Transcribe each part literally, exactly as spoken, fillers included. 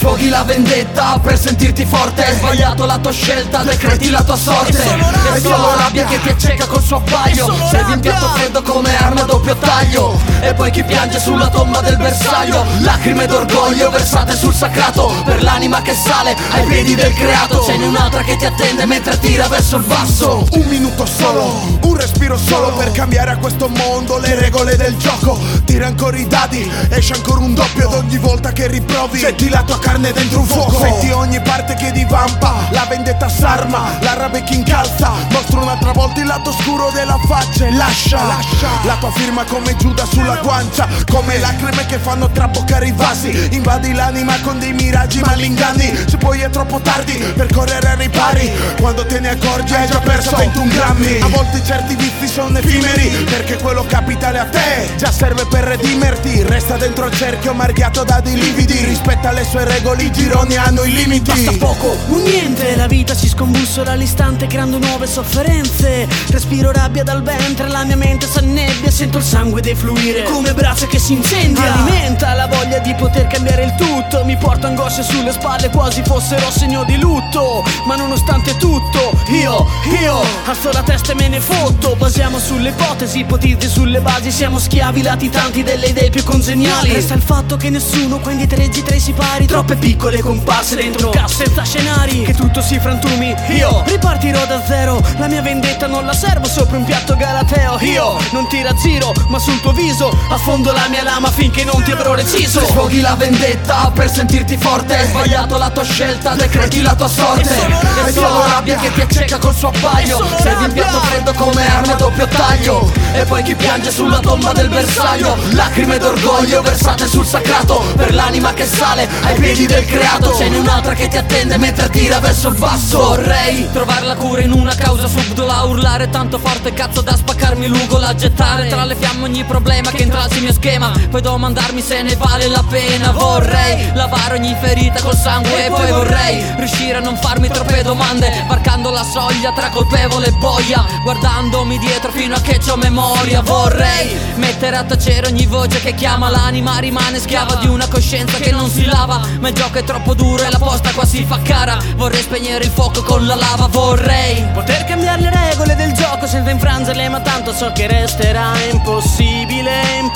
sfoghi la vendetta per sentirti forte. Hai sbagliato la tua scelta, decreti la tua sorte. È solo rabbia che ti acceca col suo appaio. Servi in piatto freddo come arma a doppio taglio. E poi chi piange sulla tomba del bersaglio. Lacrime d'orgoglio versate sul sacrato. Per l'anima che sale ai piedi del creato. Ce n'è un'altra che ti attende mentre tira verso il basso. Un minuto solo, un respiro solo per cambiare a questo mondo le regole del gioco. Tira ancora i dadi, esce ancora un doppio. Ed ogni volta che riprovi senti la tua carne dentro un fuoco. Senti ogni parte che divampa, la vendetta s'arma, la rabbia che incalza. Mostra un'altra volta il lato scuro della faccia e lascia, lascia la tua firma come Giuda sulla guancia. Come lacrime che fanno traboccare i vasi. Invadi l'anima con dei miraggi ma l'inganni. Se poi è troppo tardi per correre ai ripari. Quando te ne accorgi hai già perso ventuno grammi. A volte certi vizi sono effimeri, perché quello capitale a te già serve per redimerti. Resta dentro il cerchio marchiato da dei lividi. Rispetta le sue regole, i gironi hanno i limiti. Basta poco, un niente. La vita si scombussola all'istante creando nuove sofferenze. Respiro rabbia dal ventre, la mia mente s'annebbia. Sento il sangue defluire come braccia che si incendia. Alimenta la voglia di poter cambiare il tutto. Mi porto angosce sulle spalle quasi fossero segno di lutto. Ma nonostante tutto, io, io alzo la testa e me ne fotto. Basiamo sulle ipotesi, ipotizzi sulle basi. Siamo schiavi latitanti delle idee più congeniali. Resta il fatto che nessuno qua indietreggi tra i sipari. Troppe piccole comparse dentro un cast senza scenari. Che tutto si frantumi, io ripartirò da zero. La mia vendetta non la servo sopra un piatto galateo. Io non ti razziro, ma sul tuo viso affondo la mia lama finché non ti avrò reciso. Se sfoghi la vendetta per sentirti forte. Hai sbagliato la tua scelta, decreti la tua sorte. È solo rabbia che ti acceca col suo appaio. Servi in piatto freddo come arma a doppio taglio. E poi chi piange sulla tomba del bersaglio. Lacrime d'orgoglio versate sul sacrato. Per l'anima che sale ai piedi del creato. Ce n'è un'altra che ti attende mentre tira verso il basso. Vorrei trovare la cura in una causa subdola. Urlare tanto forte cazzo da spaccarmi l'ugola. Gettare tra le fiamme ogni problema che intralci il mio schema. Poi domandarmi se ne vale la pena. Vorrei lavare ogni ferita col sangue. E poi vorrei riuscire a non farmi troppe domande, varcando la soglia tra colpevole e boia, guardandomi dietro fino a che c'ho memoria. Vorrei mettere a tacere ogni voce che chiama. L'anima rimane schiava di una coscienza che non si lava. Ma il gioco è troppo duro e la posta qua si fa cara. Vorrei spegnere il fuoco con la lava. Vorrei poter cambiare le regole del gioco senza infrangerle, ma tanto so che resterà impossibile,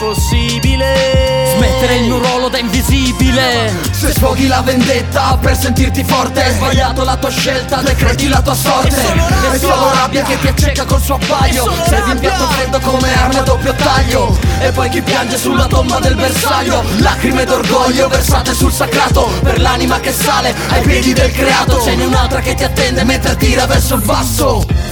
impossibile smettere il mio ruolo da invisibile. Se sfoghi la vendetta per sentirti forte. Hai sbagliato la tua scelta, decreti la tua sorte. È solo rabbia che ti acceca col suo appaio. Servi in piatto freddo come arma a doppio taglio. E poi chi piange sulla tomba del bersaglio. Lacrime d'orgoglio versate sul sacrato. Per l'anima che sale ai piedi del creato. Ce n'è un'altra che ti attende mentre tira verso il basso.